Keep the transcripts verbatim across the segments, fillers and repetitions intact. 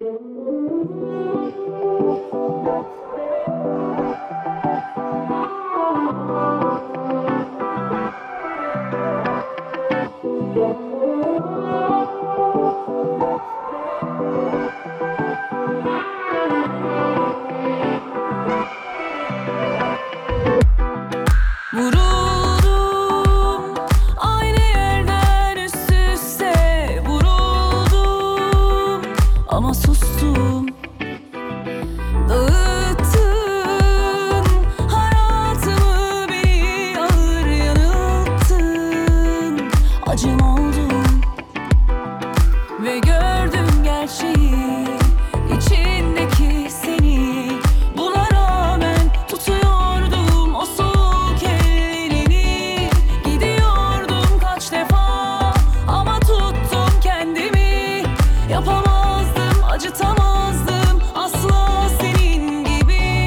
Vuruldum aynı yerden üst üste vuruldum ama sustum. Dağıttın hayatımı, beni ağır yanılttın. Acım oldum ve gördüm gerçeği, içindeki seni. Buna rağmen tutuyordum o soğuk ellerini. Gidiyordum kaç defa ama tuttum kendimi. Yapamazdım, acıtamazdım asla senin gibi.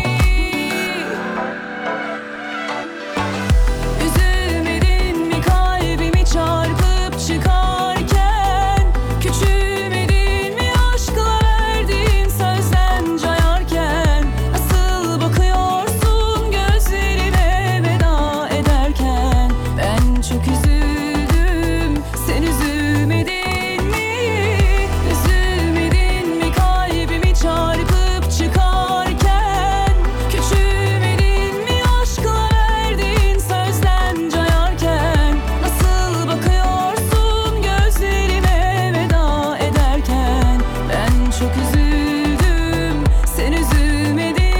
Üzülmedin mi kalbimi çarpıp çıkarken? Küçülmedin mi aşkla verdiğin sözden cayarken? Nasıl bakıyorsun gözlerime veda ederken? Ben çok üzüldüm, sen üzülmedin mi? Üzülmedin mi kalbimi çarpıp çıkarken? Küçülmedin mi aşkla verdiğin sözden cayarken? Nasıl bakıyorsun gözlerime veda ederken? Ben çok üzüldüm, sen üzülmedin mi?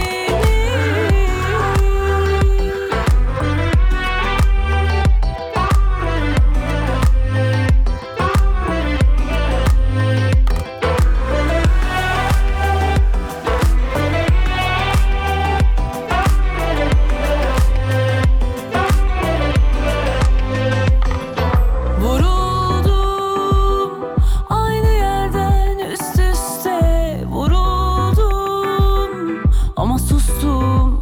Vuruldum aynı yerden üst üste vuruldum ama sustum.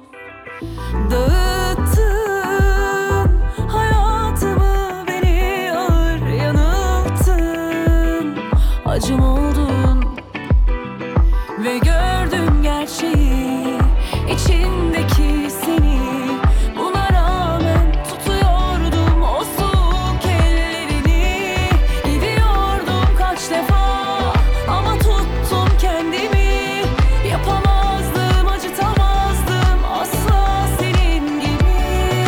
Dağıttın hayatımı, beni ağır yanılttın. Acım oldun ve gördüm gerçeği, içindeki seni. Buna rağmen tutuyordum o soğuk ellerini. Gidiyordum kaç defa ama tuttum kendimi. Yapamazdım, acıtamazdım asla senin gibi.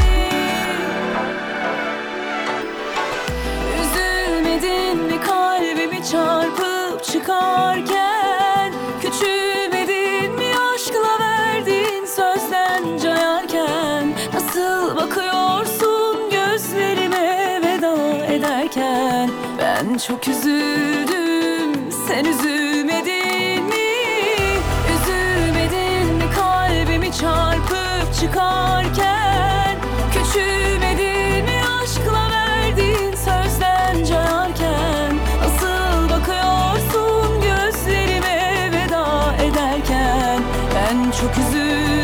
Üzülmedin mi kalbimi çarpıp çıkarken? Küçülmedin mi aşkla verdiğin sözden cayarken? Nasıl bakıyorsun gözlerime veda ederken? Ben çok üzüldüm, sen üzülmedin mi? Üzülmedin mi kalbimi çarpıp çıkarken? Küçülmedin mi aşkla verdiğin sözden cayarken? Nasıl bakıyorsun gözlerime veda ederken? Ben çok üzüldüm,